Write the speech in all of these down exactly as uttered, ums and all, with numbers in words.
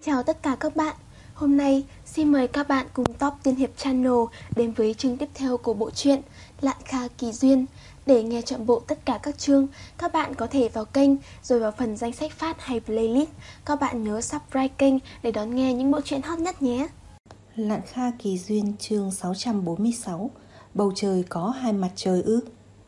Chào tất cả các bạn. Hôm nay xin mời các bạn cùng Top Tiên Hiệp Channel đến với chương tiếp theo của bộ truyện Lạn Kha Kỳ Duyên. Để nghe trọn bộ tất cả các chương, các bạn có thể vào kênh rồi vào phần danh sách phát hay playlist. Các bạn nhớ subscribe kênh để đón nghe những bộ truyện hot nhất nhé. Lạn Kha Kỳ Duyên chương sáu trăm bốn mươi sáu. Bầu trời có hai mặt trời ư?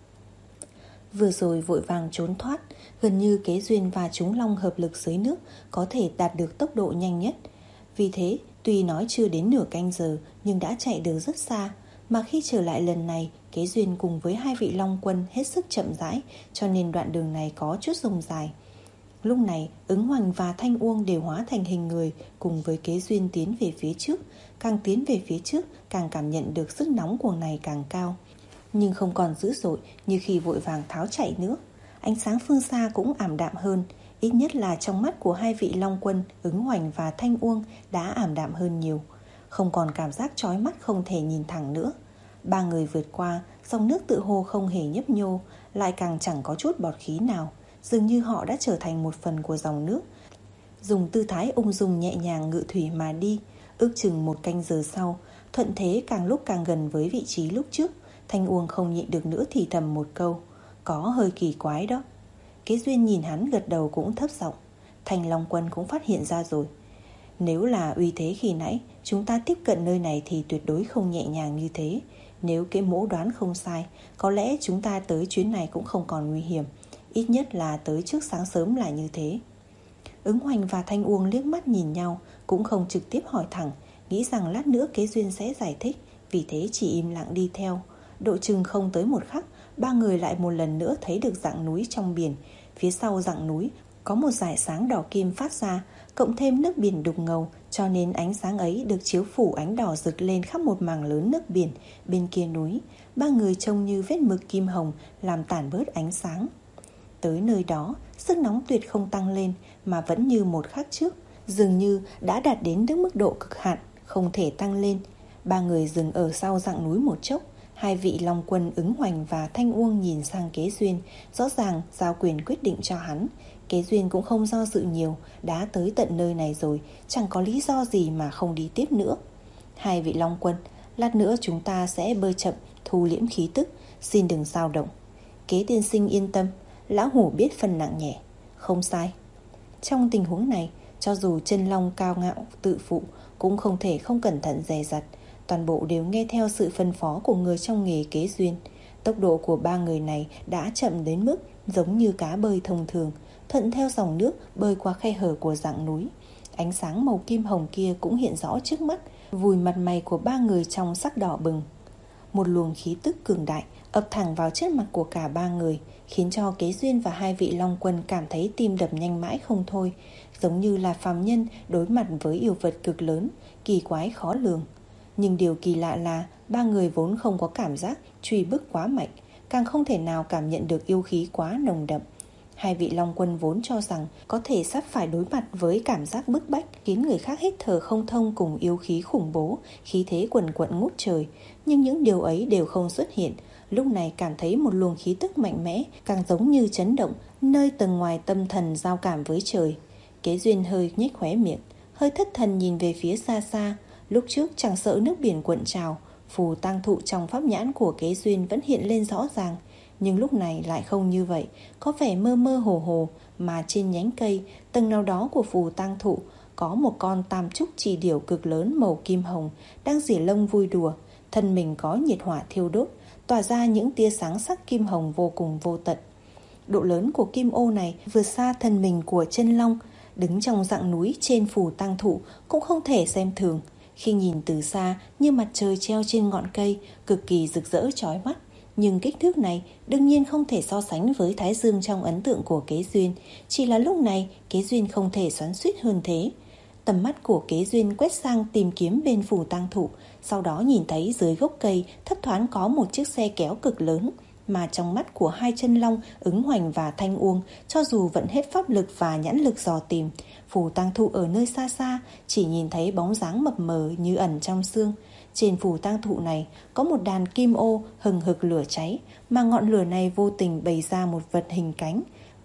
Vừa rồi vội vàng trốn thoát, gần như Kế Duyên và chúng long hợp lực dưới nước có thể đạt được tốc độ nhanh nhất. Vì thế, tuy nói chưa đến nửa canh giờ nhưng đã chạy được rất xa. Mà khi trở lại lần này, Kế Duyên cùng với hai vị long quân hết sức chậm rãi, cho nên đoạn đường này có chút rông dài. Lúc này, Ứng Hoành và Thanh Uông đều hóa thành hình người cùng với Kế Duyên tiến về phía trước. Càng tiến về phía trước, càng cảm nhận được sức nóng của này càng cao, nhưng không còn dữ dội như khi vội vàng tháo chạy nữa. Ánh sáng phương xa cũng ảm đạm hơn, ít nhất là trong mắt của hai vị long quân Ứng Hoành và Thanh Uông đã ảm đạm hơn nhiều, không còn cảm giác chói mắt không thể nhìn thẳng nữa. Ba người vượt qua, dòng nước tự hồ không hề nhấp nhô, lại càng chẳng có chút bọt khí nào, dường như họ đã trở thành một phần của dòng nước, dùng tư thái ung dung nhẹ nhàng ngự thủy mà đi. Ước chừng một canh giờ sau, thuận thế càng lúc càng gần với vị trí lúc trước. Thanh Uông không nhịn được nữa thì thầm một câu: có hơi kỳ quái đó. Kế Duyên nhìn hắn gật đầu cũng thấp giọng: Thanh Long Quân cũng phát hiện ra rồi. Nếu là uy thế khi nãy chúng ta tiếp cận nơi này thì tuyệt đối không nhẹ nhàng như thế. Nếu cái mỗ đoán không sai, có lẽ chúng ta tới chuyến này cũng không còn nguy hiểm. Ít nhất là tới trước sáng sớm là như thế. Ứng Hoành và Thanh Uông liếc mắt nhìn nhau, cũng không trực tiếp hỏi thẳng, nghĩ rằng lát nữa Kế Duyên sẽ giải thích, vì thế chỉ im lặng đi theo. Độ chừng không tới một khắc, ba người lại một lần nữa thấy được rặng núi trong biển. Phía sau rặng núi có một dải sáng đỏ kim phát ra, cộng thêm nước biển đục ngầu, cho nên ánh sáng ấy được chiếu phủ ánh đỏ rực lên khắp một mảng lớn nước biển. Bên kia núi, ba người trông như vết mực kim hồng làm tản bớt ánh sáng. Tới nơi đó, sức nóng tuyệt không tăng lên mà vẫn như một khắc trước, dường như đã đạt đến đến mức độ cực hạn, không thể tăng lên. Ba người dừng ở sau rặng núi một chốc. Hai vị long quân Ứng Hoành và Thanh Uông nhìn sang Kế Duyên, rõ ràng giao quyền quyết định cho hắn. Kế Duyên cũng không do dự nhiều, đã tới tận nơi này rồi, chẳng có lý do gì mà không đi tiếp nữa. Hai vị long quân, lát nữa chúng ta sẽ bơi chậm, thu liễm khí tức, xin đừng dao động. Kế tiên sinh yên tâm, lão hủ biết phần nặng nhẹ. Không sai. Trong tình huống này, cho dù chân long cao ngạo tự phụ cũng không thể không cẩn thận dè dặt. Toàn bộ đều nghe theo sự phân phó của người trong nghề Kế Duyên. Tốc độ của ba người này đã chậm đến mức giống như cá bơi thông thường, thuận theo dòng nước bơi qua khe hở của rặng núi. Ánh sáng màu kim hồng kia cũng hiện rõ trước mắt, vùi mặt mày của ba người trong sắc đỏ bừng. Một luồng khí tức cường đại ập thẳng vào trước mặt của cả ba người, khiến cho Kế Duyên và hai vị long quân cảm thấy tim đập nhanh mãi không thôi, giống như là phàm nhân đối mặt với yêu vật cực lớn, kỳ quái khó lường. Nhưng điều kỳ lạ là ba người vốn không có cảm giác truy bức quá mạnh, càng không thể nào cảm nhận được yêu khí quá nồng đậm. Hai vị long quân vốn cho rằng có thể sắp phải đối mặt với cảm giác bức bách khiến người khác hít thở không thông cùng yêu khí khủng bố, khí thế quần quận ngút trời. Nhưng những điều ấy đều không xuất hiện. Lúc này cảm thấy một luồng khí tức mạnh mẽ, càng giống như chấn động nơi tầng ngoài tâm thần giao cảm với trời. Kế Duyên hơi nhếch khóe miệng, hơi thất thần nhìn về phía xa xa. Lúc trước chẳng sợ nước biển cuộn trào, phù tang thụ trong pháp nhãn của Kế Duyên vẫn hiện lên rõ ràng. Nhưng lúc này lại không như vậy, có vẻ mơ mơ hồ hồ, mà trên nhánh cây, tầng nào đó của phù tang thụ có một con tam trúc trì điểu cực lớn màu kim hồng đang rỉa lông vui đùa. Thân mình có nhiệt hỏa thiêu đốt, tỏa ra những tia sáng sắc kim hồng vô cùng vô tận. Độ lớn của kim ô này vượt xa thân mình của chân long, đứng trong rặng núi trên phù tang thụ cũng không thể xem thường. Khi nhìn từ xa như mặt trời treo trên ngọn cây, cực kỳ rực rỡ chói mắt. Nhưng kích thước này đương nhiên không thể so sánh với thái dương trong ấn tượng của Kế Duyên. Chỉ là lúc này Kế Duyên không thể xoắn xuýt hơn thế. Tầm mắt của Kế Duyên quét sang tìm kiếm bên phù tang thụ, sau đó nhìn thấy dưới gốc cây thấp thoáng có một chiếc xe kéo cực lớn. Mà trong mắt của hai chân long Ứng Hoành và Thanh Uông, cho dù vẫn hết pháp lực và nhãn lực dò tìm, phù tang thụ ở nơi xa xa chỉ nhìn thấy bóng dáng mập mờ như ẩn trong sương. Trên phù tang thụ này có một đàn kim ô hừng hực lửa cháy, mà ngọn lửa này vô tình bày ra một vật hình cánh.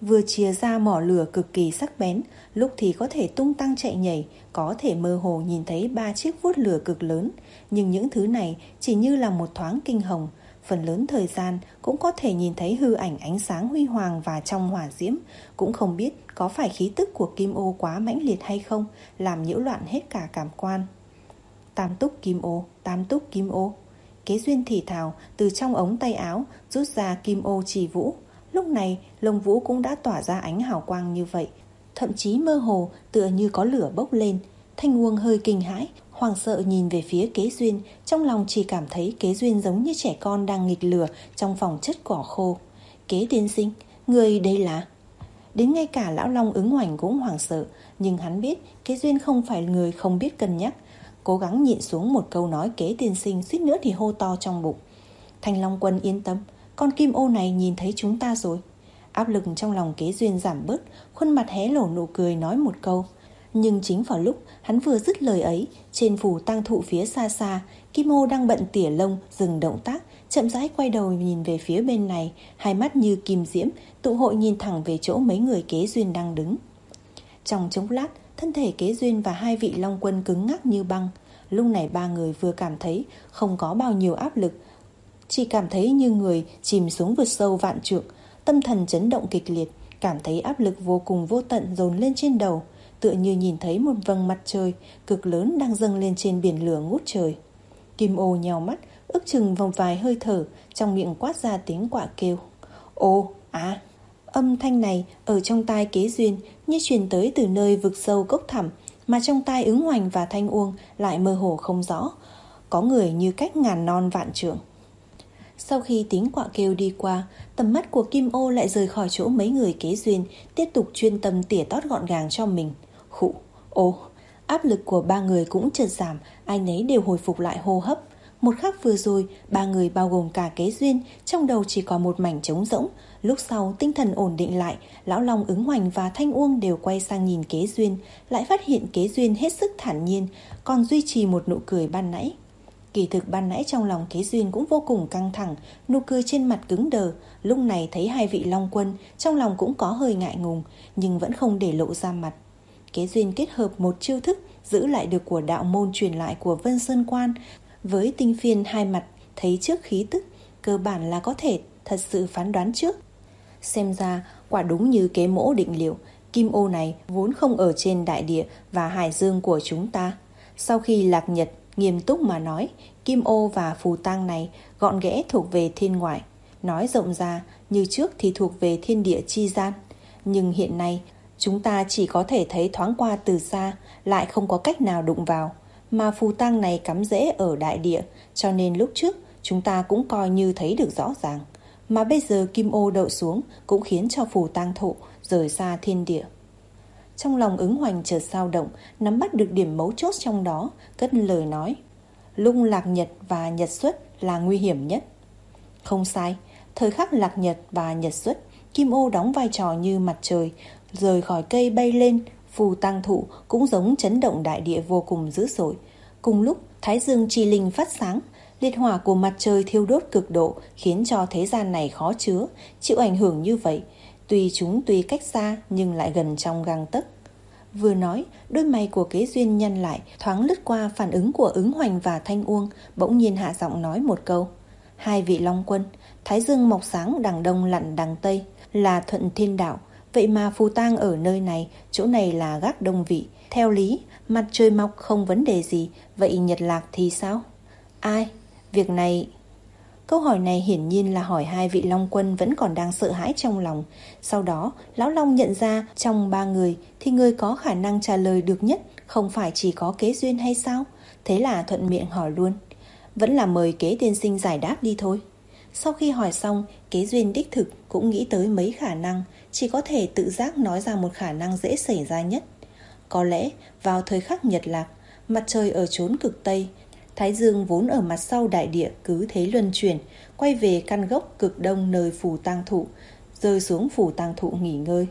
vừa chìa ra mỏ lửa cực kỳ sắc bén, lúc thì có thể tung tăng chạy nhảy, có thể mơ hồ nhìn thấy ba chiếc vuốt lửa cực lớn. Nhưng những thứ này chỉ như là một thoáng kinh hồng. Phần lớn thời gian cũng có thể nhìn thấy hư ảnh ánh sáng huy hoàng và trong hỏa diễm. Cũng không biết có phải khí tức của kim ô quá mãnh liệt hay không, làm nhiễu loạn hết cả cảm quan. Tam túc kim ô, tam túc kim ô. Kế Duyên thì thào từ trong ống tay áo rút ra kim ô trì vũ. Lúc này lông vũ cũng đã tỏa ra ánh hào quang như vậy, thậm chí mơ hồ tựa như có lửa bốc lên. Thanh Uông hơi kinh hãi, hoảng sợ nhìn về phía Kế Duyên, trong lòng chỉ cảm thấy Kế Duyên giống như trẻ con đang nghịch lửa trong phòng chất cỏ khô. Kế tiên sinh, người đây là... Đến ngay cả lão Long ứng hoành cũng hoảng sợ, nhưng hắn biết Kế Duyên không phải người không biết cân nhắc. Cố gắng nhịn xuống một câu nói Kế tiên sinh, suýt nữa thì hô to trong bụng. Thanh Long Quân yên tâm, con kim ô này nhìn thấy chúng ta rồi. Áp lực trong lòng Kế Duyên giảm bớt, khuôn mặt hé lộ nụ cười nói một câu. Nhưng chính vào lúc hắn vừa dứt lời ấy, trên phủ tang thụ phía xa xa, kim ô đang bận tỉa lông dừng động tác, chậm rãi quay đầu nhìn về phía bên này, hai mắt như kim diễm tụ hội nhìn thẳng về chỗ mấy người Kế Duyên đang đứng. Trong chốc lát, thân thể Kế Duyên và hai vị Long Quân cứng ngắc như băng. Lúc này ba người vừa cảm thấy không có bao nhiêu áp lực, chỉ cảm thấy như người chìm xuống vực sâu vạn trượng, tâm thần chấn động kịch liệt, cảm thấy áp lực vô cùng vô tận dồn lên trên đầu, tựa như nhìn thấy một vầng mặt trời cực lớn đang dâng lên trên biển lửa ngút trời. Kim ô nheo mắt, ước chừng vòng vài hơi thở, trong miệng quát ra tiếng quạ kêu. Ô, à! Âm thanh này ở trong tai Kế Duyên như truyền tới từ nơi vực sâu cốc thẳm, mà trong tai Ứng Hoành và Thanh Uông lại mơ hồ không rõ, có người như cách ngàn non vạn trượng. Sau khi tiếng quạ kêu đi qua, tầm mắt của Kim ô lại rời khỏi chỗ mấy người Kế Duyên, tiếp tục chuyên tâm tỉa tót gọn gàng cho mình. Khụ, ô, áp lực của ba người cũng chợt giảm, ai nấy đều hồi phục lại hô hấp. Một khắc vừa rồi, ba người bao gồm cả Kế Duyên, trong đầu chỉ có một mảnh trống rỗng. Lúc sau tinh thần ổn định lại, lão Long Ứng Hoành và Thanh Uông đều quay sang nhìn Kế Duyên, lại phát hiện Kế Duyên hết sức thản nhiên, còn duy trì một nụ cười ban nãy. Kỳ thực ban nãy trong lòng Kế Duyên cũng vô cùng căng thẳng, nụ cười trên mặt cứng đờ. Lúc này thấy hai vị Long Quân, trong lòng cũng có hơi ngại ngùng, nhưng vẫn không để lộ ra mặt. Kế Duyên kết hợp một chiêu thức giữ lại được của đạo môn truyền lại của Vân Sơn Quan với tinh phiên hai mặt, thấy trước khí tức, cơ bản là có thể thật sự phán đoán trước. Xem ra quả đúng như kế mỗ định liệu, kim ô này vốn không ở trên đại địa và hải dương của chúng ta. Sau khi Lạc Nhật nghiêm túc mà nói, kim ô và phù tang này gọn ghẽ thuộc về thiên ngoại, nói rộng ra như trước thì thuộc về thiên địa chi gian. Nhưng hiện nay chúng ta chỉ có thể thấy thoáng qua từ xa, lại không có cách nào đụng vào. Mà phù tang này cắm rễ ở đại địa, cho nên lúc trước chúng ta cũng coi như thấy được rõ ràng. Mà bây giờ kim ô đậu xuống cũng khiến cho phù tang thụ rời xa thiên địa. Trong lòng Ứng Hoành chợt dao động, nắm bắt được điểm mấu chốt trong đó, cất lời nói. Lúc Lạc Nhật và Nhật xuất là nguy hiểm nhất. Không sai, thời khắc Lạc Nhật và Nhật xuất, kim ô đóng vai trò như mặt trời, rời khỏi cây bay lên, phù tang thụ cũng giống chấn động đại địa vô cùng dữ dội. Cùng lúc, Thái Dương chi linh phát sáng, liệt hỏa của mặt trời thiêu đốt cực độ khiến cho thế gian này khó chứa, chịu ảnh hưởng như vậy. Tuy chúng tuy cách xa nhưng lại gần trong gang tấc. Vừa nói, đôi mày của Kế Duyên nhăn lại, thoáng lướt qua phản ứng của Ứng Hoành và Thanh Uông, bỗng nhiên hạ giọng nói một câu. Hai vị Long Quân, Thái Dương mọc sáng đằng đông lặn đằng tây, là thuận thiên đạo. Vậy mà phù tang ở nơi này, chỗ này là gác đông vị. Theo lý, mặt trời mọc không vấn đề gì, vậy Nhật Lạc thì sao? Ai? Việc này... Câu hỏi này hiển nhiên là hỏi hai vị Long Quân vẫn còn đang sợ hãi trong lòng. Sau đó, Lão Long nhận ra trong ba người thì người có khả năng trả lời được nhất không phải chỉ có Kế Duyên hay sao? Thế là thuận miệng hỏi luôn. Vẫn là mời Kế tiên sinh giải đáp đi thôi. Sau khi hỏi xong, Kế Duyên đích thực cũng nghĩ tới mấy khả năng, chỉ có thể tự giác nói ra một khả năng dễ xảy ra nhất. Có lẽ vào thời khắc Nhật Lạc, mặt trời ở chốn cực Tây, Thái Dương vốn ở mặt sau đại địa cứ thế luân chuyển, quay về căn gốc cực đông nơi phù tang thụ, rơi xuống phù tang thụ nghỉ ngơi.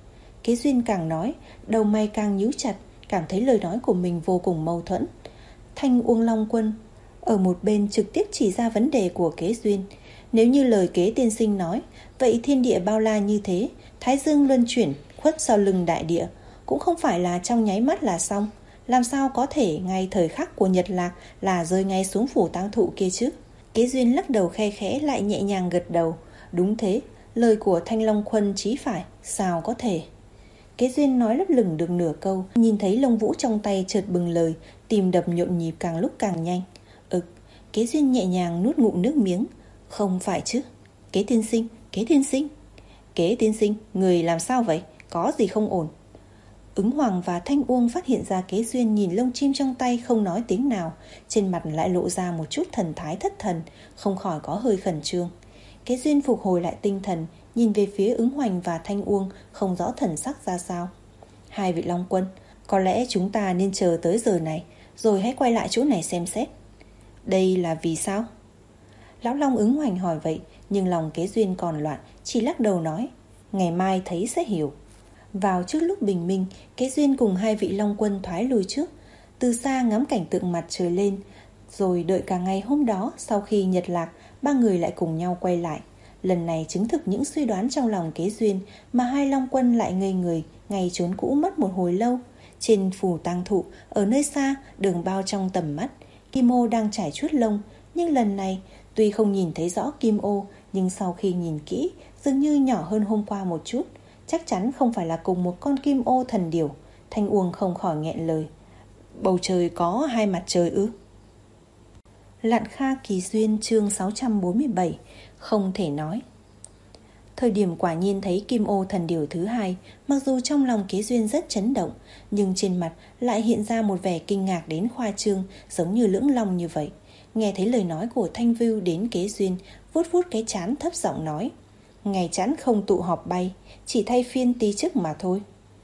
Kế Duyên càng nói, đầu mày càng nhíu chặt, cảm thấy lời nói của mình vô cùng mâu thuẫn. Thanh Uông Long Quân ở một bên trực tiếp chỉ ra vấn đề của Kế Duyên. Nếu như lời Kế tiên sinh nói, vậy thiên địa bao la như thế, Thái dương luân chuyển khuất sau lưng đại địa, cũng không phải là trong nháy mắt là xong. Làm sao có thể ngay thời khắc của nhật lạc là rơi ngay xuống phủ tang thụ kia chứ? Kế Duyên lắc đầu khe khẽ lại nhẹ nhàng gật đầu. Đúng thế, lời của Thanh Long Khuân chí phải, sao có thể. Kế Duyên nói lấp lửng được nửa câu, nhìn thấy lông vũ trong tay chợt bừng lời, tim đập nhộn nhịp càng lúc càng nhanh. Ực, Kế Duyên nhẹ nhàng nuốt ngụm nước miếng. Không phải chứ. Kế tiên sinh, Kế tiên sinh. Kế tiên sinh, người làm sao vậy? Có gì không ổn? Ứng Hoàng và Thanh Uông phát hiện ra Kế Duyên nhìn lông chim trong tay không nói tiếng nào, trên mặt lại lộ ra một chút thần thái thất thần, không khỏi có hơi khẩn trương. Kế Duyên phục hồi lại tinh thần, nhìn về phía Ứng Hoành và Thanh Uông, không rõ thần sắc ra sao. Hai vị Long Quân, có lẽ chúng ta nên chờ tới giờ này, rồi hãy quay lại chỗ này xem xét. Đây là vì sao? Lão Long Ứng Hoành hỏi vậy, nhưng lòng Kế Duyên còn loạn, chỉ lắc đầu nói, ngày mai thấy sẽ hiểu. Vào trước lúc bình minh, Kế Duyên cùng hai vị Long Quân thoái lùi trước, từ xa ngắm cảnh tượng mặt trời lên, rồi đợi cả ngày hôm đó. Sau khi nhật lạc, ba người lại cùng nhau quay lại. Lần này chứng thực những suy đoán trong lòng Kế Duyên, mà hai Long Quân lại ngây người, ngay trốn cũ mất một hồi lâu. Trên phủ tang thụ, ở nơi xa, đường bao trong tầm mắt, Kim Ô đang trải chuốt lông. Nhưng lần này, tuy không nhìn thấy rõ Kim Ô, nhưng sau khi nhìn kỹ, dường như nhỏ hơn hôm qua một chút. Chắc chắn không phải là cùng một con Kim Ô thần điểu. Thanh Uông không khỏi nghẹn lời. Bầu trời có hai mặt trời ư? Lạn Kha Kỳ Duyên chương sáu trăm bốn mươi bảy. Không thể nói. Thời điểm quả nhiên thấy Kim Ô thần điểu thứ hai, mặc dù trong lòng Kế Duyên rất chấn động, nhưng trên mặt lại hiện ra một vẻ kinh ngạc đến khoa trương, giống như lưỡng long như vậy. Nghe thấy lời nói của Thanh Vưu đến Kế Duyên, vuốt vuốt cái trán thấp giọng nói, ngày chẵn không tụ họp bay, chỉ thay phiên tí chức mà thôi.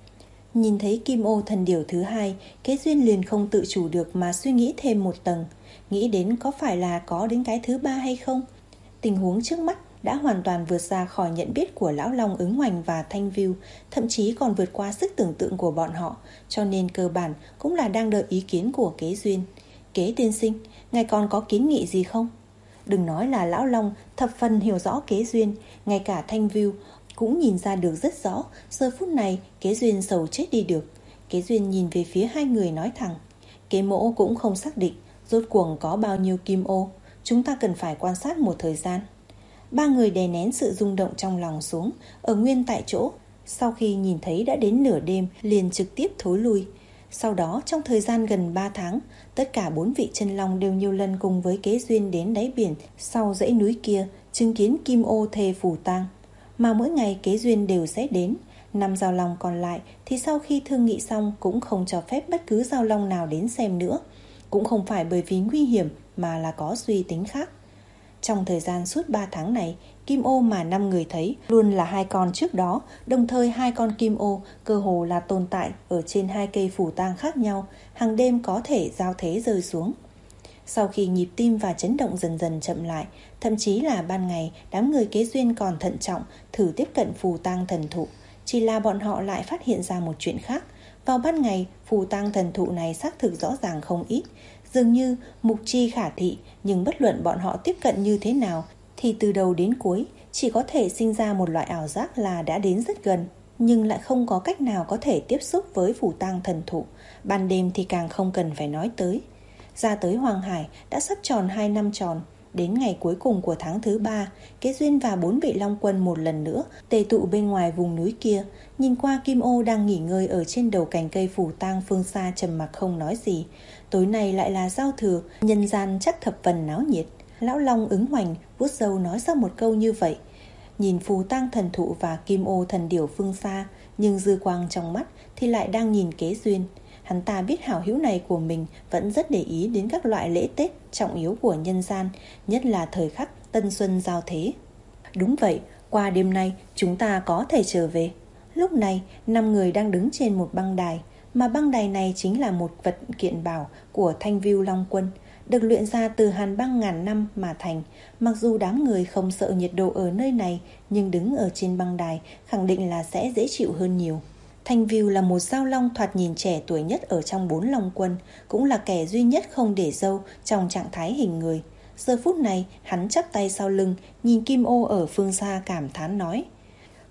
Nhìn thấy Kim Ô thần điểu thứ hai, Kế Duyên liền không tự chủ được mà suy nghĩ thêm một tầng, nghĩ đến có phải là có đến cái thứ ba hay không. Tình huống trước mắt đã hoàn toàn vượt ra khỏi nhận biết của Lão Long Ứng Hoành và Thanh Vưu, thậm chí còn vượt qua sức tưởng tượng của bọn họ, cho nên cơ bản cũng là đang đợi ý kiến của Kế Duyên. Kế tiên sinh, ngài còn có kiến nghị gì không? Đừng nói là Lão Long thập phần hiểu rõ Kế Duyên, ngay cả Thanh Vưu cũng nhìn ra được rất rõ. Giờ phút này Kế Duyên sầu chết đi được. Kế Duyên nhìn về phía hai người nói thẳng, Kế mỗ cũng không xác định rốt cuộc có bao nhiêu Kim Ô, chúng ta cần phải quan sát một thời gian. Ba người đè nén sự rung động trong lòng xuống, ở nguyên tại chỗ. Sau khi nhìn thấy đã đến nửa đêm, liền trực tiếp thối lui. Sau đó trong thời gian gần ba tháng, tất cả bốn vị chân long đều nhiều lần cùng với Kế Duyên đến đáy biển sau dãy núi kia, chứng kiến Kim Ô thê phủ tang. Mà mỗi ngày Kế Duyên đều sẽ đến. Năm giao long còn lại thì sau khi thương nghị xong cũng không cho phép bất cứ giao long nào đến xem nữa. Cũng không phải bởi vì nguy hiểm, mà là có suy tính khác. Trong thời gian suốt ba tháng này, Kim Ô mà năm người thấy luôn là hai con trước đó, đồng thời hai con Kim Ô cơ hồ là tồn tại ở trên hai cây phủ tang khác nhau, hàng đêm có thể giao thế rơi xuống. Sau khi nhịp tim và chấn động dần dần chậm lại, thậm chí là ban ngày đám người Kế Duyên còn thận trọng thử tiếp cận phù tang thần thụ, chỉ là bọn họ lại phát hiện ra một chuyện khác. Vào ban ngày, phù tang thần thụ này xác thực rõ ràng không ít, dường như mục chi khả thị, nhưng bất luận bọn họ tiếp cận như thế nào thì từ đầu đến cuối chỉ có thể sinh ra một loại ảo giác là đã đến rất gần, nhưng lại không có cách nào có thể tiếp xúc với phù tang thần thụ. Ban đêm thì càng không cần phải nói tới. Ra tới Hoàng Hải đã sắp tròn hai năm tròn. Đến ngày cuối cùng của tháng thứ ba, Kế Duyên và bốn vị Long Quân một lần nữa tề tụ bên ngoài vùng núi kia. Nhìn qua Kim Ô đang nghỉ ngơi ở trên đầu cành cây phủ tang phương xa trầm mặc không nói gì. Tối nay lại là giao thừa, nhân gian chắc thập phần náo nhiệt. Lão Long Ứng Hoành vuốt râu nói ra một câu như vậy. Nhìn phù tang thần thụ và Kim Ô thần điểu phương xa, nhưng dư quang trong mắt thì lại đang nhìn Kế Duyên. Hắn ta biết hảo hữu này của mình vẫn rất để ý đến các loại lễ Tết trọng yếu của nhân gian, nhất là thời khắc Tân Xuân giao thế. Đúng vậy, qua đêm nay chúng ta có thể trở về. Lúc này, năm người đang đứng trên một băng đài, mà băng đài này chính là một vật kiện bảo của Thanh Vưu Long Quân, được luyện ra từ hàn băng ngàn năm mà thành. Mặc dù đám người không sợ nhiệt độ ở nơi này, nhưng đứng ở trên băng đài khẳng định là sẽ dễ chịu hơn nhiều. Thanh Vưu là một giao long thoạt nhìn trẻ tuổi nhất ở trong bốn Long Quân, cũng là kẻ duy nhất không để râu trong trạng thái hình người. Giờ phút này, hắn chắp tay sau lưng, nhìn Kim Ô ở phương xa cảm thán nói: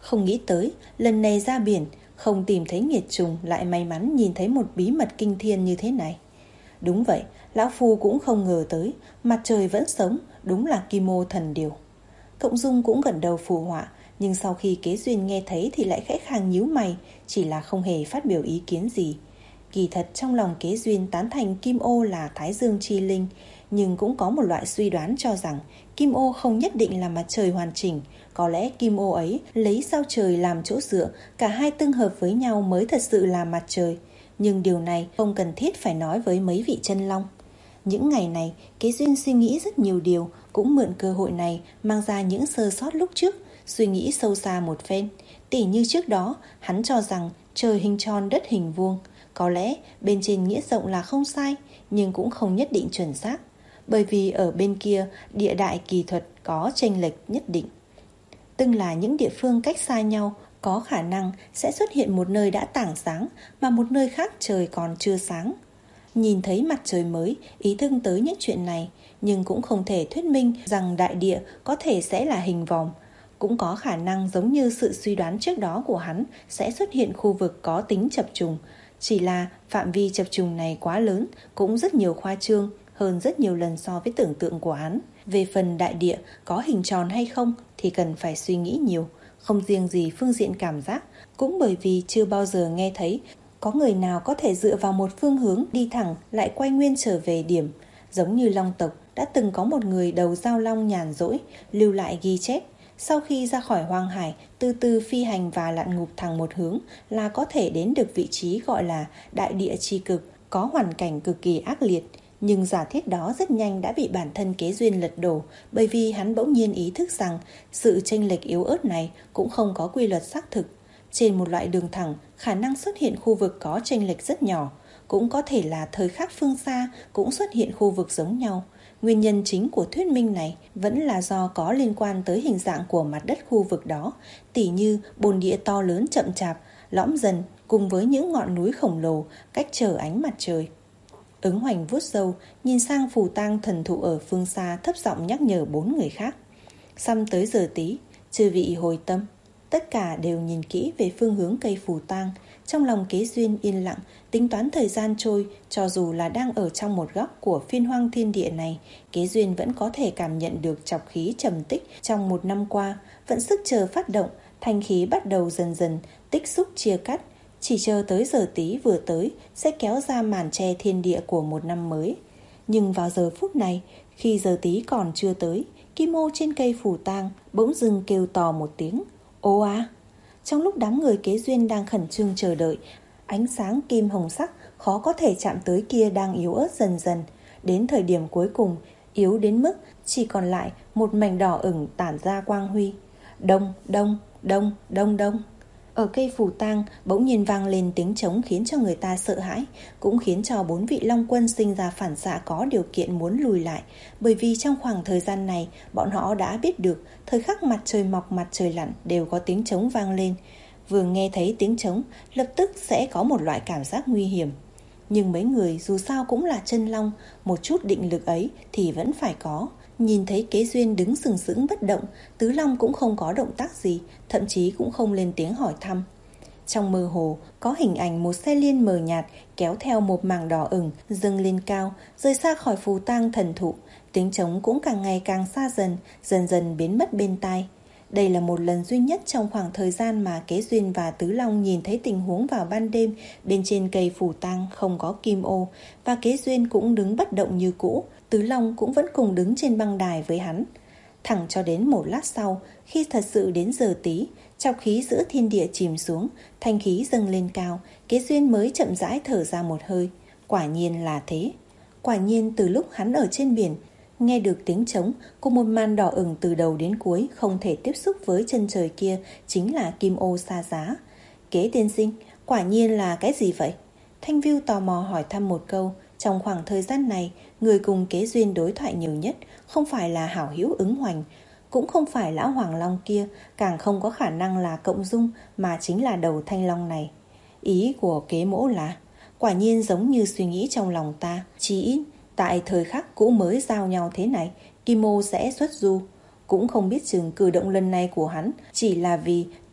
Không nghĩ tới, lần này ra biển, không tìm thấy nghiệt trùng lại may mắn nhìn thấy một bí mật kinh thiên như thế này. Đúng vậy, lão phu cũng không ngờ tới, mặt trời vẫn sống, đúng là kim ô thần điều. Cộng Dung cũng gật đầu phù họa, nhưng sau khi Kế Duyên nghe thấy thì lại khẽ khàng nhíu mày, chỉ là không hề phát biểu ý kiến gì. Kỳ thật trong lòng Kế Duyên tán thành kim ô là Thái Dương chi linh, nhưng cũng có một loại suy đoán cho rằng kim ô không nhất định là mặt trời hoàn chỉnh. Có lẽ kim ô ấy lấy sao trời làm chỗ dựa, cả hai tương hợp với nhau mới thật sự là mặt trời. Nhưng điều này không cần thiết phải nói với mấy vị chân long. Những ngày này, Kế Duyên suy nghĩ rất nhiều điều, cũng mượn cơ hội này mang ra những sơ sót lúc trước, suy nghĩ sâu xa một phen. Tỉ như trước đó, hắn cho rằng trời hình tròn đất hình vuông. Có lẽ bên trên nghĩa rộng là không sai, nhưng cũng không nhất định chuẩn xác. Bởi vì ở bên kia, địa đại kỳ thuật có chênh lệch nhất định. Tức là những địa phương cách xa nhau, có khả năng sẽ xuất hiện một nơi đã tảng sáng, mà một nơi khác trời còn chưa sáng. Nhìn thấy mặt trời mới, ý thức tới những chuyện này, nhưng cũng không thể thuyết minh rằng đại địa có thể sẽ là hình vòm. Cũng có khả năng giống như sự suy đoán trước đó của hắn sẽ xuất hiện khu vực có tính chập trùng. Chỉ là phạm vi chập trùng này quá lớn, cũng rất nhiều khoa trương, hơn rất nhiều lần so với tưởng tượng của hắn. Về phần đại địa có hình tròn hay không thì cần phải suy nghĩ nhiều, không riêng gì phương diện cảm giác, cũng bởi vì chưa bao giờ nghe thấy có người nào có thể dựa vào một phương hướng đi thẳng lại quay nguyên trở về điểm. Giống như Long tộc đã từng có một người đầu giao long nhàn rỗi lưu lại ghi chép, sau khi ra khỏi hoang hải từ từ phi hành và lặn ngục thẳng một hướng là có thể đến được vị trí gọi là đại địa chi cực, có hoàn cảnh cực kỳ ác liệt. Nhưng giả thiết đó rất nhanh đã bị bản thân Kế Duyên lật đổ, bởi vì hắn bỗng nhiên ý thức rằng sự chênh lệch yếu ớt này cũng không có quy luật xác thực. Trên một loại đường thẳng, khả năng xuất hiện khu vực có chênh lệch rất nhỏ, cũng có thể là thời khắc phương xa cũng xuất hiện khu vực giống nhau. Nguyên nhân chính của thuyết minh này vẫn là do có liên quan tới hình dạng của mặt đất khu vực đó, tỉ như bồn địa to lớn chậm chạp, lõm dần cùng với những ngọn núi khổng lồ cách trở ánh mặt trời. Ứng Hoành vuốt râu, nhìn sang Phù Tang thần thụ ở phương xa, thấp giọng nhắc nhở bốn người khác. Sắp tới giờ tí, chư vị hồi tâm. Tất cả đều nhìn kỹ về phương hướng cây Phù Tang. Trong lòng Kế Duyên yên lặng, tính toán thời gian trôi. Cho dù là đang ở trong một góc của phiên hoang thiên địa này, Kế Duyên vẫn có thể cảm nhận được chọc khí trầm tích trong một năm qua. Vẫn sức chờ phát động, thanh khí bắt đầu dần dần tích xúc chia cắt. Chỉ chờ tới giờ tí vừa tới sẽ kéo ra màn che thiên địa của một năm mới. Nhưng vào giờ phút này, khi giờ tí còn chưa tới, kim ô trên cây Phù Tang bỗng dưng kêu to một tiếng. Ô à! Trong lúc đám người Kế Duyên đang khẩn trương chờ đợi, ánh sáng kim hồng sắc khó có thể chạm tới kia đang yếu ớt dần dần. Đến thời điểm cuối cùng, yếu đến mức chỉ còn lại một mảnh đỏ ửng tản ra quang huy. Đông, đông, đông, đông, đông. Ở cây Phù Tang bỗng nhiên vang lên tiếng trống khiến cho người ta sợ hãi, cũng khiến cho bốn vị Long Quân sinh ra phản xạ có điều kiện muốn lùi lại, bởi vì trong khoảng thời gian này bọn họ đã biết được thời khắc mặt trời mọc mặt trời lặn đều có tiếng trống vang lên. Vừa nghe thấy tiếng trống, lập tức sẽ có một loại cảm giác nguy hiểm. Nhưng mấy người dù sao cũng là chân long, một chút định lực ấy thì vẫn phải có. Nhìn thấy Kế Duyên đứng sừng sững bất động, Tứ Long cũng không có động tác gì, thậm chí cũng không lên tiếng hỏi thăm. Trong mơ hồ có hình ảnh một xe liên mờ nhạt kéo theo một mảng đỏ ửng dâng lên cao, rời xa khỏi Phù Tang thần thụ. Tiếng trống cũng càng ngày càng xa dần, dần dần biến mất bên tai. Đây là một lần duy nhất trong khoảng thời gian mà Kế Duyên và Tứ Long nhìn thấy tình huống vào ban đêm. Bên trên cây Phù Tang không có kim ô, và Kế Duyên cũng đứng bất động như cũ. Tứ Long cũng vẫn cùng đứng trên băng đài với hắn. Thẳng cho đến một lát sau, khi thật sự đến giờ tí, chọc khí giữa thiên địa chìm xuống, thanh khí dâng lên cao, Kế Duyên mới chậm rãi thở ra một hơi. Quả nhiên là thế. Quả nhiên từ lúc hắn ở trên biển, nghe được tiếng trống cùng một màn đỏ ửng từ đầu đến cuối không thể tiếp xúc với chân trời kia chính là kim ô xa giá. Kế tiên sinh, quả nhiên là cái gì vậy? Thanh Viu tò mò hỏi thăm một câu. Trong khoảng thời gian này, người cùng Kế Duyên đối thoại nhiều nhất không phải là hảo hữu Ứng Hoành, cũng không phải lão Hoàng Long kia, càng không có khả năng là Cộng Dung, mà chính là đầu Thanh Long này. Ý của Kế mỗ là, quả nhiên giống như suy nghĩ trong lòng ta, chỉ ít tại thời khắc cũ mới giao nhau thế này, Kim Ô sẽ xuất du. Cũng không biết chừng cử động lần này của hắn chỉ là vì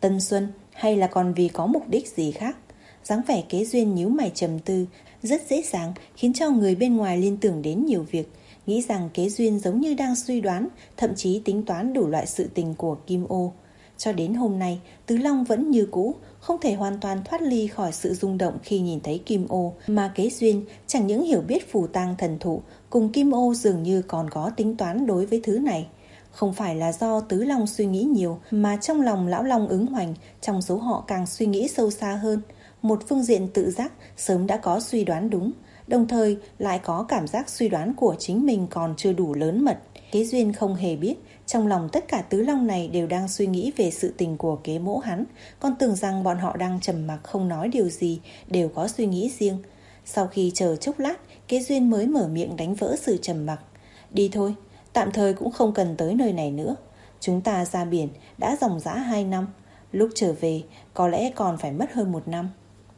tân xuân, hay là còn vì có mục đích gì khác? Dáng vẻ Kế Duyên nhíu mày trầm tư, rất dễ dàng khiến cho người bên ngoài liên tưởng đến nhiều việc, nghĩ rằng Kế Duyên giống như đang suy đoán, thậm chí tính toán đủ loại sự tình của Kim Ô. Cho đến hôm nay, Tứ Long vẫn như cũ, không thể hoàn toàn thoát ly khỏi sự rung động khi nhìn thấy Kim Ô, mà Kế Duyên chẳng những hiểu biết phù tang thần thụ, cùng Kim Ô dường như còn có tính toán đối với thứ này. Không phải là do Tứ Long suy nghĩ nhiều, mà trong lòng Lão Long ứng hoành, trong số họ càng suy nghĩ sâu xa hơn. Một phương diện tự giác sớm đã có suy đoán đúng, đồng thời lại có cảm giác suy đoán của chính mình còn chưa đủ lớn mật. Kế Duyên không hề biết trong lòng tất cả Tứ Long này đều đang suy nghĩ về sự tình của Kế Mỗ hắn, còn tưởng rằng bọn họ đang trầm mặc không nói điều gì, đều có suy nghĩ riêng. Sau khi chờ chốc lát, Kế Duyên mới mở miệng đánh vỡ sự trầm mặc. Đi thôi, tạm thời cũng không cần tới nơi này nữa. Chúng ta ra biển đã dòng dã hai năm, lúc trở về có lẽ còn phải mất hơn một năm.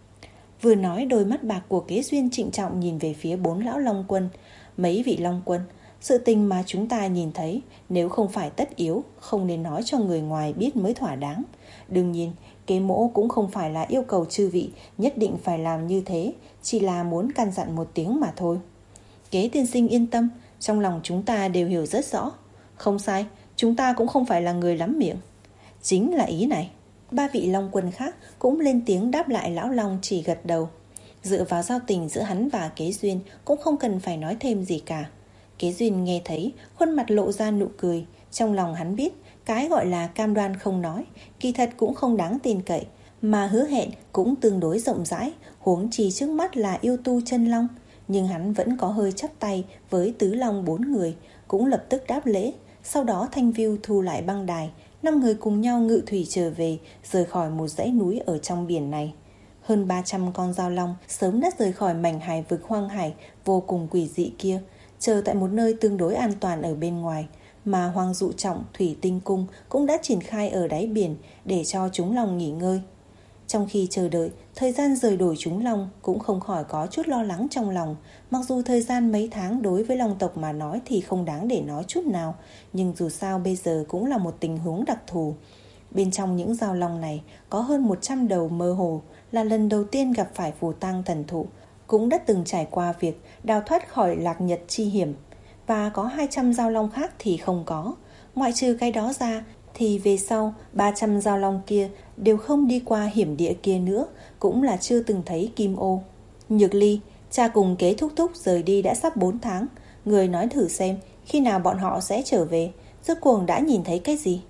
Vừa nói, đôi mắt bạc của Kế Duyên trịnh trọng nhìn về phía bốn lão Long Quân. Mấy vị Long Quân, sự tình mà chúng ta nhìn thấy, nếu không phải tất yếu, không nên nói cho người ngoài biết mới thỏa đáng. Đương nhiên, Kế Mỗ cũng không phải là yêu cầu chư vị nhất định phải làm như thế, chỉ là muốn căn dặn một tiếng mà thôi. Kế tiên sinh yên tâm, trong lòng chúng ta đều hiểu rất rõ. Không sai, chúng ta cũng không phải là người lắm miệng. Chính là ý này. Ba vị Long Quân khác cũng lên tiếng đáp lại lão Long, chỉ gật đầu. Dựa vào giao tình giữa hắn và Kế Duyên cũng không cần phải nói thêm gì cả. Kế Duyên nghe thấy, khuôn mặt lộ ra nụ cười. Trong lòng hắn biết, cái gọi là cam đoan không nói, kỳ thật cũng không đáng tin cậy, mà hứa hẹn cũng tương đối rộng rãi, huống chi trước mắt là yêu tu chân long. Nhưng hắn vẫn có hơi chắp tay với Tứ Long bốn người, cũng lập tức đáp lễ. Sau đó Thanh Viu thu lại băng đài, năm người cùng nhau ngự thủy trở về, rời khỏi một dãy núi ở trong biển này. Hơn ba trăm con dao long sớm đã rời khỏi mảnh hải vực hoang hải vô cùng quỷ dị kia, chờ tại một nơi tương đối an toàn ở bên ngoài, mà Hoàng Dụ Trọng, Thủy Tinh Cung cũng đã triển khai ở đáy biển để cho chúng long nghỉ ngơi. Trong khi chờ đợi, thời gian rời đổi chúng long cũng không khỏi có chút lo lắng trong lòng. Mặc dù thời gian mấy tháng đối với long tộc mà nói thì không đáng để nói chút nào, nhưng dù sao bây giờ cũng là một tình huống đặc thù. Bên trong những dao long này có hơn một trăm đầu mơ hồ, là lần đầu tiên gặp phải phù tang thần thụ, cũng đã từng trải qua việc đào thoát khỏi lạc nhật chi hiểm. Và có hai trăm dao long khác thì không có. Ngoại trừ cái đó ra thì về sau ba trăm dao long kia đều không đi qua hiểm địa kia nữa, cũng là chưa từng thấy Kim Ô. Nhược Ly, cha cùng Kế thúc thúc rời đi đã sắp bốn tháng. Người nói thử xem, khi nào bọn họ sẽ trở về, rốt cuộc đã nhìn thấy cái gì?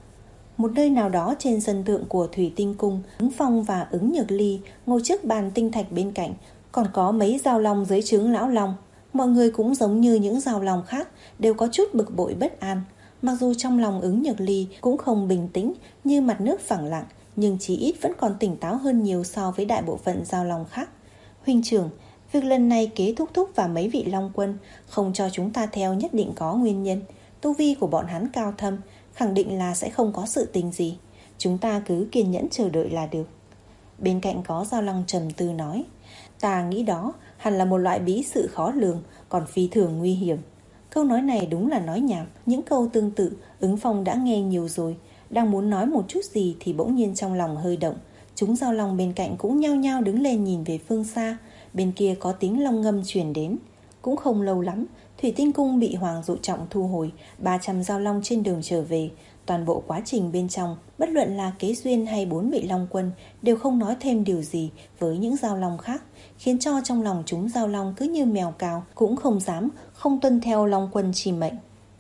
Một nơi nào đó trên sân thượng của Thủy Tinh Cung, Ứng Phong và Ứng Nhược Ly ngồi trước bàn tinh thạch bên cạnh, còn có mấy dao long dưới trướng lão long. Mọi người cũng giống như những dao long khác, đều có chút bực bội bất an. Mặc dù trong lòng Ứng Nhược Ly cũng không bình tĩnh như mặt nước phẳng lặng, nhưng chí ít vẫn còn tỉnh táo hơn nhiều so với đại bộ phận dao long khác. Huynh trưởng, việc lần này Kế thúc thúc và mấy vị long quân không cho chúng ta theo nhất định có nguyên nhân. Tu vi của bọn hắn cao thâm, khẳng định là sẽ không có sự tình gì. Chúng ta cứ kiên nhẫn chờ đợi là được. Bên cạnh có dao long trầm tư nói, ta nghĩ đó hẳn là một loại bí sự khó lường, còn phi thường nguy hiểm. Câu nói này đúng là nói nhảm. Những câu tương tự Ứng Phong đã nghe nhiều rồi. Đang muốn nói một chút gì thì bỗng nhiên trong lòng hơi động. Chúng dao long bên cạnh cũng nhao nhao đứng lên nhìn về phương xa. Bên kia có tiếng long ngâm truyền đến. Cũng không lâu lắm, Thủy Tinh Cung bị Hoàng Dụ Trọng thu hồi ba trăm dao long trên đường trở về. Toàn bộ quá trình bên trong, bất luận là Kế Duyên hay bốn vị long quân đều không nói thêm điều gì với những dao long khác, khiến cho trong lòng chúng dao long cứ như mèo cào, cũng không dám không tuân theo long quân chi mệnh.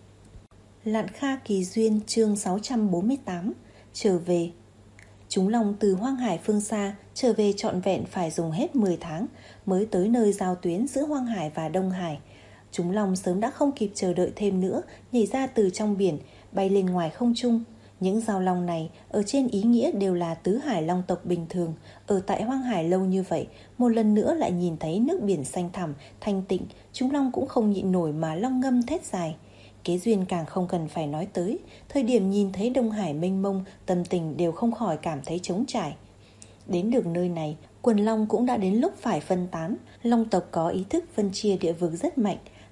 Lạn Kha Kỳ Duyên chương sáu trăm bốn mươi tám. Trở về. Chúng long từ hoang hải phương xa trở về trọn vẹn phải dùng hết mười tháng mới tới nơi giao tuyến giữa hoang hải và Đông Hải. Chúng long sớm đã không kịp chờ đợi thêm nữa, nhảy ra từ trong biển, bay lên ngoài không trung. Những dao long này ở trên ý nghĩa đều là tứ hải long tộc bình thường. Ở tại hoang hải lâu như vậy, một lần nữa lại nhìn thấy nước biển xanh thẳm, thanh tịnh, chúng long cũng không nhịn nổi mà long ngâm thét dài. Kế Duyên càng không cần phải nói tới, thời điểm nhìn thấy Đông Hải mênh mông, tâm tình đều không khỏi cảm thấy trống trải. Đến được nơi này, quần long cũng đã đến lúc phải phân tán. Long tộc có ý thức phân chia địa vực rất mạnh,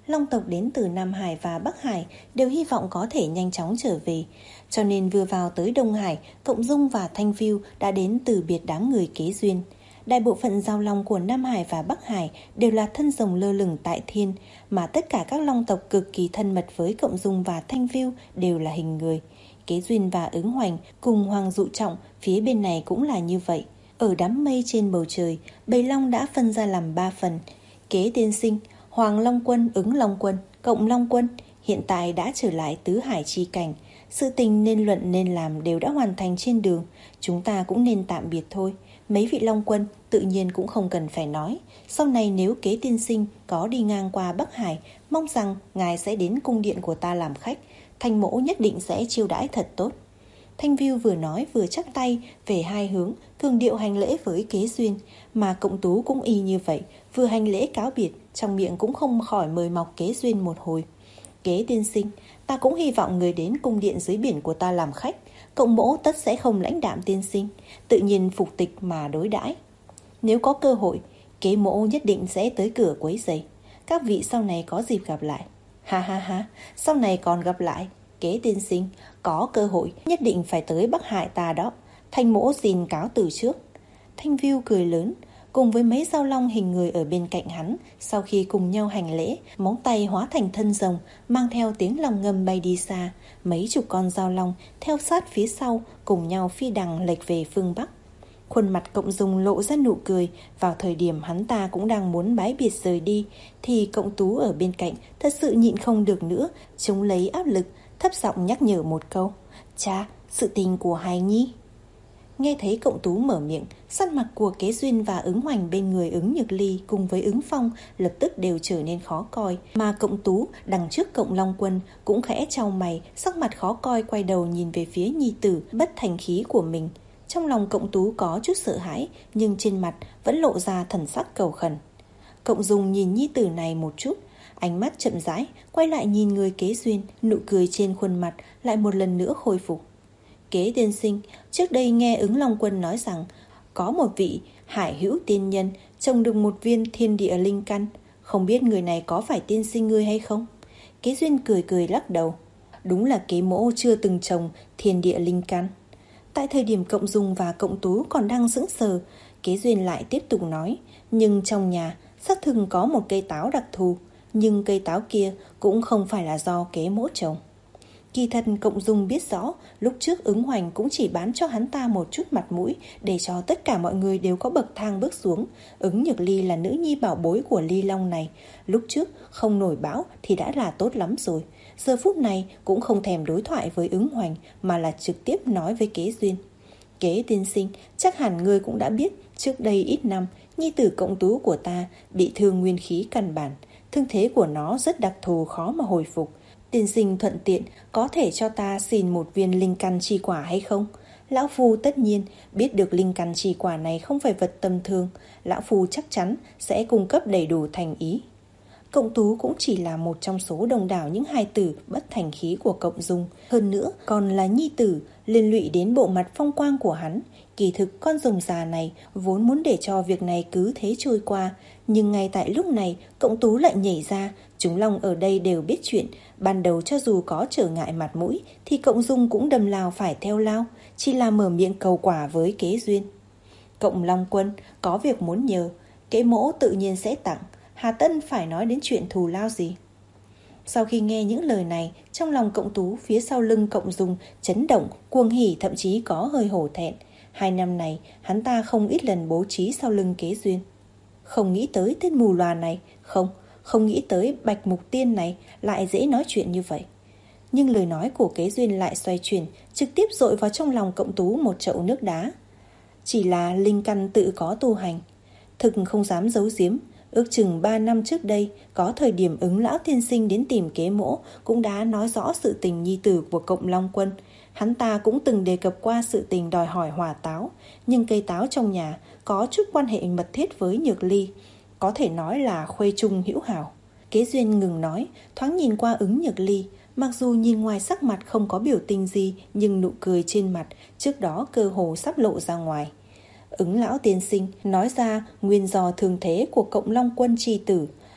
Long tộc đến từ Nam Hải và Bắc Hải đều hy vọng có thể nhanh chóng trở về. Cho nên vừa vào tới Đông Hải, Cộng Dung và Thanh Viu đã đến từ biệt đám người kế duyên. Đại bộ phận giao long của Nam Hải và Bắc Hải đều là thân rồng lơ lửng tại thiên, mà tất cả các long tộc cực kỳ thân mật với Cộng Dung và Thanh Viu đều là hình người. Kế duyên và ứng hoành cùng Hoàng Dụ Trọng phía bên này cũng là như vậy. Ở đám mây trên bầu trời, bầy long đã phân ra làm ba phần. Kế tiên sinh, Hoàng Long Quân, ứng Long Quân, Cộng Long Quân hiện tại đã trở lại tứ hải chi cảnh. Sự tình nên luận nên làm đều đã hoàn thành trên đường. Chúng ta cũng nên tạm biệt thôi. Mấy vị Long Quân tự nhiên cũng không cần phải nói. Sau này nếu Kế tiên sinh có đi ngang qua Bắc Hải, mong rằng ngài sẽ đến cung điện của ta làm khách. Thanh mỗ nhất định sẽ chiêu đãi thật tốt. Thanh Viu vừa nói vừa chắp tay về hai hướng, cường điệu hành lễ với Kế duyên. Mà Cộng Tú cũng y như vậy, vừa hành lễ cáo biệt, trong miệng cũng không khỏi mời mọc Kế duyên một hồi. Kế tiên sinh, ta cũng hy vọng người đến cung điện dưới biển của ta làm khách. Cộng mỗ tất sẽ không lãnh đạm tiên sinh, tự nhiên phục tịch mà đối đãi. Nếu có cơ hội, Kế mỗ nhất định sẽ tới cửa quấy rầy. Các vị sau này có dịp gặp lại. Ha ha ha, sau này còn gặp lại. Kế tiên sinh, có cơ hội nhất định phải tới Bắc Hải ta đó. Thanh mỗ xin cáo từ trước. Thanh Viu cười lớn, cùng với mấy giao long hình người ở bên cạnh hắn. Sau khi cùng nhau hành lễ, móng tay hóa thành thân rồng, mang theo tiếng long ngâm bay đi xa. Mấy chục con giao long theo sát phía sau, cùng nhau phi đằng lệch về phương Bắc. Khuôn mặt Cộng Dung lộ ra nụ cười. Vào thời điểm hắn ta cũng đang muốn bái biệt rời đi, thì Cộng Tú ở bên cạnh thật sự nhịn không được nữa, chống lấy áp lực, thấp giọng nhắc nhở một câu. Cha, sự tình của hài nhi. Nghe thấy Cộng Tú mở miệng, sắc mặt của Kế duyên và ứng hoành bên người ứng Nhược Ly cùng với ứng Phong lập tức đều trở nên khó coi. Mà Cộng Tú đằng trước Cộng Long Quân cũng khẽ chau mày, sắc mặt khó coi quay đầu nhìn về phía nhi tử bất thành khí của mình. Trong lòng Cộng Tú có chút sợ hãi, nhưng trên mặt vẫn lộ ra thần sắc cầu khẩn. Cộng Dung nhìn nhi tử này một chút, ánh mắt chậm rãi quay lại nhìn người Kế duyên, nụ cười trên khuôn mặt lại một lần nữa khôi phục. Kế tiên sinh, trước đây nghe ứng Long Quân nói rằng có một vị hải hữu tiên nhân trồng được một viên thiên địa linh căn, không biết người này có phải tiên sinh ngươi hay không? Kế duyên cười cười lắc đầu. Đúng là Kế mỗ chưa từng trồng thiên địa linh căn. Tại thời điểm Cộng Dung và Cộng Tú còn đang sững sờ, Kế duyên lại tiếp tục nói. Nhưng trong nhà xác thực có một cây táo đặc thù, nhưng cây táo kia cũng không phải là do Kế mỗ trồng. Kỳ thật Cộng Dung biết rõ, lúc trước ứng hoành cũng chỉ bán cho hắn ta một chút mặt mũi, để cho tất cả mọi người đều có bậc thang bước xuống. Ứng Nhược Ly là nữ nhi bảo bối của Ly Long này, lúc trước không nổi bão thì đã là tốt lắm rồi. Giờ phút này cũng không thèm đối thoại với ứng hoành, mà là trực tiếp nói với Kế duyên. Kế tiên sinh, chắc hẳn ngươi cũng đã biết, trước đây ít năm, nhi tử Cộng Tú của ta bị thương nguyên khí căn bản. Thương thế của nó rất đặc thù, khó mà hồi phục. Tiên sinh thuận tiện có thể cho ta xin một viên linh căn chi quả hay không? Lão Phu tất nhiên biết được linh căn chi quả này không phải vật tầm thường. Lão Phu chắc chắn sẽ cung cấp đầy đủ thành ý. Cộng Tú cũng chỉ là một trong số đông đảo những hài tử bất thành khí của Cộng Dung. Hơn nữa còn là nhi tử, liên lụy đến bộ mặt phong quang của hắn. Kỳ thực con rồng già này vốn muốn để cho việc này cứ thế trôi qua. Nhưng ngay tại lúc này Cộng Tú lại nhảy ra. Chúng long ở đây đều biết chuyện. Ban đầu cho dù có trở ngại mặt mũi thì Cộng Dung cũng đâm lao phải theo lao, chỉ là mở miệng cầu quả với Kế duyên. Cộng Long Quân có việc muốn nhờ, Kế mỗ tự nhiên sẽ tặng, hà tất phải nói đến chuyện thù lao gì. Sau khi nghe những lời này, trong lòng Cộng Tú phía sau lưng Cộng Dung chấn động, cuồng hỉ, thậm chí có hơi hổ thẹn. Hai năm này hắn ta không ít lần bố trí sau lưng Kế duyên. Không nghĩ tới tên mù loà này, không Không nghĩ tới Bạch Mục Tiên này lại dễ nói chuyện như vậy. Nhưng lời nói của Kế duyên lại xoay chuyển, trực tiếp dội vào trong lòng Cộng Tú một chậu nước đá. Chỉ là linh căn tự có tu hành. Thực không dám giấu giếm, ước chừng ba năm trước đây, có thời điểm ứng lão tiên sinh đến tìm Kế mỗ cũng đã nói rõ sự tình nhi tử của Cộng Long Quân. Hắn ta cũng từng đề cập qua sự tình đòi hỏi hỏa táo, nhưng cây táo trong nhà có chút quan hệ mật thiết với Nhược Ly, có thể nói là khuê trung hữu hảo. Kế duyên ngừng nói, thoáng nhìn qua ứng Nhược Ly. Mặc dù nhìn ngoài sắc mặt không có biểu tình gì, nhưng nụ cười trên mặt trước đó cơ hồ sắp lộ ra ngoài. Ứng lão tiên sinh nói ra nguyên do thương thế của Cộng Long Quân chi tử.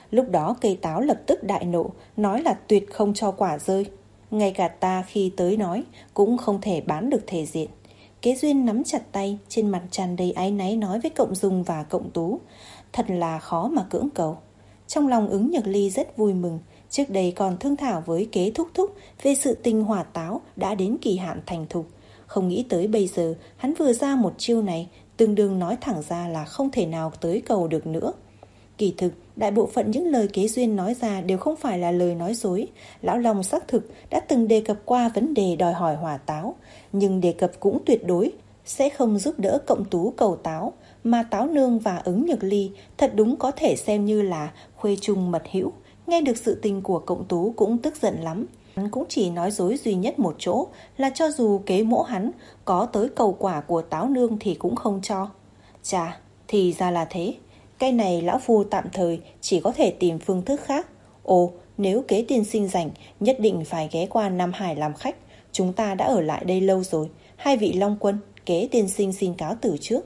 Lúc đó cây táo lập tức đại nộ, nói là tuyệt không cho quả rơi. Ngay cả ta khi tới nói cũng không thể bán được thể diện. Kế Duyên nắm chặt tay, trên mặt tràn đầy áy náy nói với Cộng Dung và Cộng Tú. Thật là khó mà cưỡng cầu. Trong lòng Ứng Nhược Ly rất vui mừng. Trước đây còn thương thảo với Kế Thúc Thúc về sự tình hỏa táo đã đến kỳ hạn thành thục. Không nghĩ tới bây giờ hắn vừa ra một chiêu này, tương đương nói thẳng ra là không thể nào tới cầu được nữa. Kỳ thực, đại bộ phận những lời Kế Duyên nói ra đều không phải là lời nói dối. Lão Long xác thực đã từng đề cập qua vấn đề đòi hỏi hỏa táo, nhưng đề cập cũng tuyệt đối sẽ không giúp đỡ Cộng Tú cầu táo, mà Táo Nương và Ứng Nhược Ly thật đúng có thể xem như là khuê chung mật hữu. Nghe được sự tình của Cộng Tú cũng tức giận lắm. Hắn cũng chỉ nói dối duy nhất một chỗ là cho dù Kế mỗ hắn có tới cầu quả của Táo Nương thì cũng không cho. Chà, thì ra là thế. Cái này lão phu tạm thời chỉ có thể tìm phương thức khác. Ồ, nếu Kế tiên sinh rảnh, nhất định phải ghé qua Nam Hải làm khách. Chúng ta đã ở lại đây lâu rồi. Hai vị Long Quân, Kế tiên sinh xin cáo từ trước.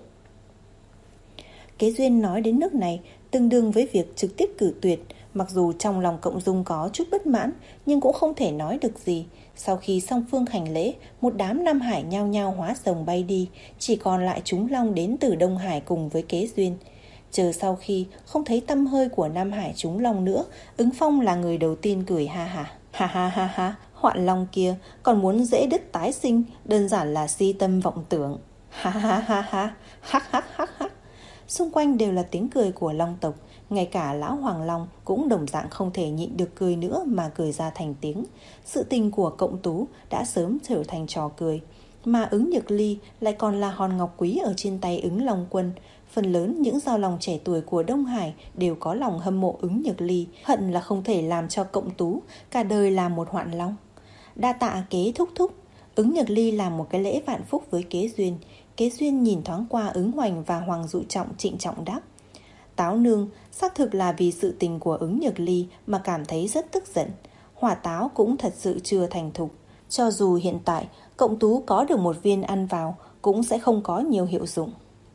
Kế Duyên nói đến nước này tương đương với việc trực tiếp cử tuyệt. Mặc dù trong lòng Cộng Dung có chút bất mãn, nhưng cũng không thể nói được gì. Sau khi song phương hành lễ, một đám Nam Hải nhao nhao hóa rồng bay đi, chỉ còn lại chúng Long đến từ Đông Hải cùng với Kế Duyên. Chờ sau khi không thấy tăm hơi của Nam Hải chúng Long nữa, Ứng Phong là người đầu tiên cười ha ha. Ha ha ha ha, hoạn Long kia còn muốn dễ đứt tái sinh, đơn giản là si tâm vọng tưởng. Ha ha ha ha, hắc hắc hắc hắc. Xung quanh đều là tiếng cười của Long tộc. Ngay cả lão Hoàng Long cũng đồng dạng không thể nhịn được cười nữa mà cười ra thành tiếng. Sự tình của Cộng Tú đã sớm trở thành trò cười, mà Ứng Nhược Ly lại còn là hòn ngọc quý ở trên tay Ứng Long Quân. Phần lớn những giao lòng trẻ tuổi của Đông Hải đều có lòng hâm mộ Ứng Nhược Ly, hận là không thể làm cho Cộng Tú cả đời làm một hoạn long. Đa tạ Kế Thúc Thúc. Ứng Nhược Ly làm một cái lễ vạn phúc với Kế Duyên. Kế Duyên nhìn thoáng qua Ứng Hoành và Hoàng Dụ Trọng trịnh trọng đáp. Táo Nương xác thực là vì sự tình của Ứng Nhược Ly mà cảm thấy rất tức giận. Hỏa táo cũng thật sự chưa thành thục. Cho dù hiện tại Cộng Tú có được một viên ăn vào cũng sẽ không có nhiều hiệu dụng.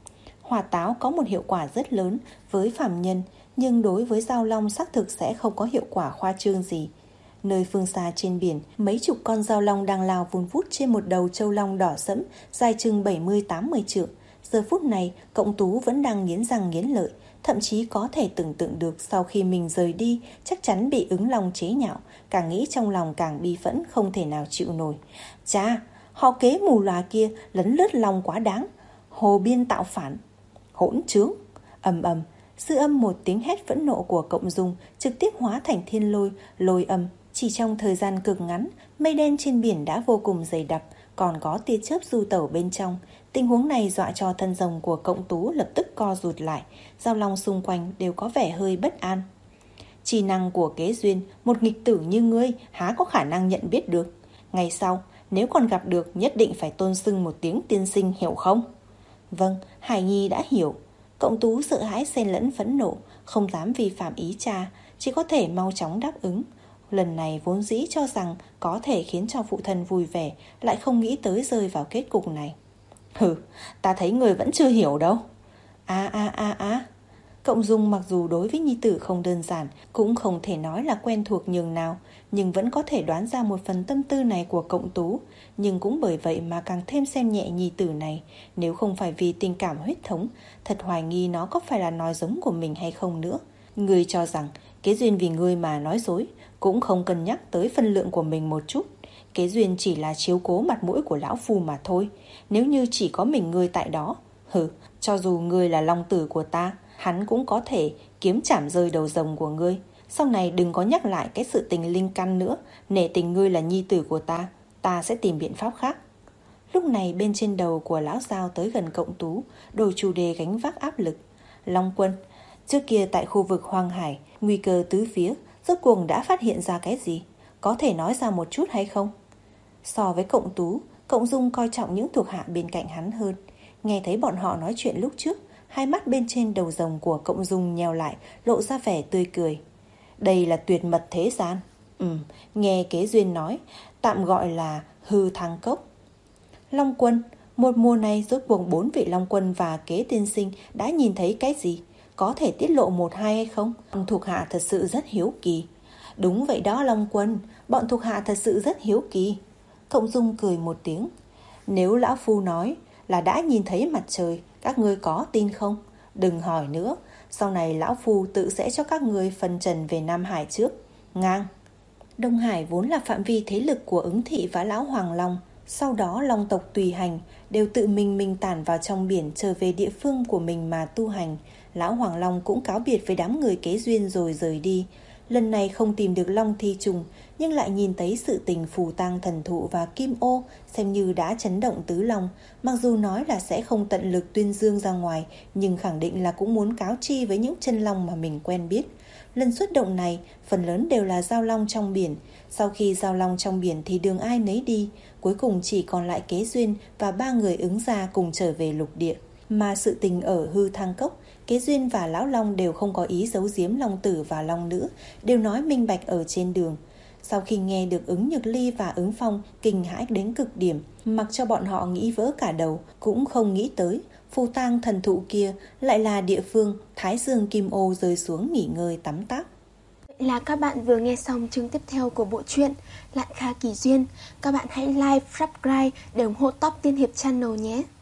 Hỏa táo có một hiệu quả rất lớn với phàm nhân, nhưng đối với giao long xác thực sẽ không có hiệu quả khoa trương gì. Nơi phương xa trên biển, mấy chục con giao long đang lao vun vút trên một đầu châu long đỏ sẫm, dài chừng bảy mươi tám mươi trượng. Giờ phút này, Cộng Tú vẫn đang nghiến răng nghiến lợi, thậm chí có thể tưởng tượng được sau khi mình rời đi, chắc chắn bị Ứng Long chế nhạo, càng nghĩ trong lòng càng bi phẫn không thể nào chịu nổi. Chà, họ Kế mù lòa kia lấn lướt long quá đáng, hồ biên tạo phản, hỗn trướng. Ầm ầm, dư âm một tiếng hét phẫn nộ của Cộng Dung trực tiếp hóa thành thiên lôi, lôi âm. Chỉ trong thời gian cực ngắn, mây đen trên biển đã vô cùng dày đặc, còn có tia chớp du tẩu bên trong. Tình huống này dọa cho thân rồng của Cộng Tú lập tức co rụt lại, giao long xung quanh đều có vẻ hơi bất an. Chi năng của Kế Duyên, một nghịch tử như ngươi há có khả năng nhận biết được. Ngày sau, nếu còn gặp được nhất định phải tôn xưng một tiếng tiên sinh, hiểu không? Vâng, Hải Nhi đã hiểu. Cộng Tú sợ hãi xen lẫn phẫn nộ, không dám vi phạm ý cha, chỉ có thể mau chóng đáp ứng. Lần này vốn dĩ cho rằng có thể khiến cho phụ thân vui vẻ, lại không nghĩ tới rơi vào kết cục này. Hừ, ta thấy người vẫn chưa hiểu đâu. À à à à. Cộng Dung mặc dù đối với nhi tử không đơn giản, cũng không thể nói là quen thuộc nhường nào, nhưng vẫn có thể đoán ra một phần tâm tư này của Cộng Tú. Nhưng cũng bởi vậy mà càng thêm xem nhẹ nhi tử này. Nếu không phải vì tình cảm huyết thống, thật hoài nghi nó có phải là nói giống của mình hay không nữa. Ngươi cho rằng Kế Duyên vì ngươi mà nói dối, cũng không cân nhắc tới phân lượng của mình một chút. Kế Duyên chỉ là chiếu cố mặt mũi của lão phu mà thôi. Nếu như chỉ có mình ngươi tại đó, hừ, cho dù ngươi là long tử của ta, hắn cũng có thể kiếm chảm rơi đầu rồng của ngươi. Sau này đừng có nhắc lại cái sự tình linh căn nữa. Nể tình ngươi là nhi tử của ta, ta sẽ tìm biện pháp khác. Lúc này bên trên đầu của lão Giao tới gần Cộng Tú, đổi chủ đề gánh vác áp lực. Long Quân, trước kia tại khu vực Hoang Hải, nguy cơ tứ phía, rốt cuộc đã phát hiện ra cái gì? Có thể nói ra một chút hay không? So với Cộng Tú, Cộng Dung coi trọng những thuộc hạ bên cạnh hắn hơn. Nghe thấy bọn họ nói chuyện lúc trước, hai mắt bên trên đầu rồng của Cộng Dung nheo lại, lộ ra vẻ tươi cười. Đây là tuyệt mật thế gian. Ừ, nghe Kế Duyên nói, tạm gọi là hư thang cốc. Long Quân, một mùa này rốt cuộc bốn vị Long Quân và Kế tiên sinh đã nhìn thấy cái gì? có thể tiết lộ một hai hay không? Thuộc hạ thật sự rất hiếu kỳ. Đúng vậy đó Long Quân, bọn thuộc hạ thật sự rất hiếu kỳ. Thộng Dung cười một tiếng. Nếu lão phu nói là đã nhìn thấy mặt trời, các ngươi có tin không? Đừng hỏi nữa, sau này lão phu tự sẽ cho các ngươi phân trần về Nam Hải trước. Ngang. Đông Hải vốn là phạm vi thế lực của Ứng Thị và lão Hoàng Long. Sau đó Long tộc tùy hành đều tự mình mình tản vào trong biển, trở về địa phương của mình mà tu hành. Lão Hoàng Long cũng cáo biệt với đám người kế duyên rồi rời đi. Lần này không tìm được Long Thi Trùng, nhưng lại nhìn thấy sự tình Phù Tang Thần Thụ và Kim Ô, xem như đã chấn động tứ long. Mặc dù nói là sẽ không tận lực tuyên dương ra ngoài, nhưng khẳng định là cũng muốn cáo chi với những chân long mà mình quen biết. Lần xuất động này, phần lớn đều là giao long trong biển. Sau khi giao long trong biển thì đường ai nấy đi, cuối cùng chỉ còn lại Kế Duyên và ba người Ứng gia cùng trở về lục địa. Mà sự tình ở Hư Thang Cốc, Kế Duyên và Lão Long đều không có ý giấu giếm Long Tử và Long Nữ, đều nói minh bạch ở trên đường. Sau khi nghe được Ứng Nhược Ly và Ứng Phong kinh hãi đến cực điểm, mặc cho bọn họ nghĩ vỡ cả đầu, cũng không nghĩ tới Phù Tang Thần Thụ kia lại là địa phương Thái Dương Kim Ô rơi xuống nghỉ ngơi tắm táp. Vậy là các bạn vừa nghe xong chương tiếp theo của bộ truyện Lạn Kha Kỳ Duyên. Các bạn hãy like, subscribe để ủng hộ Top Tiên Hiệp Channel nhé.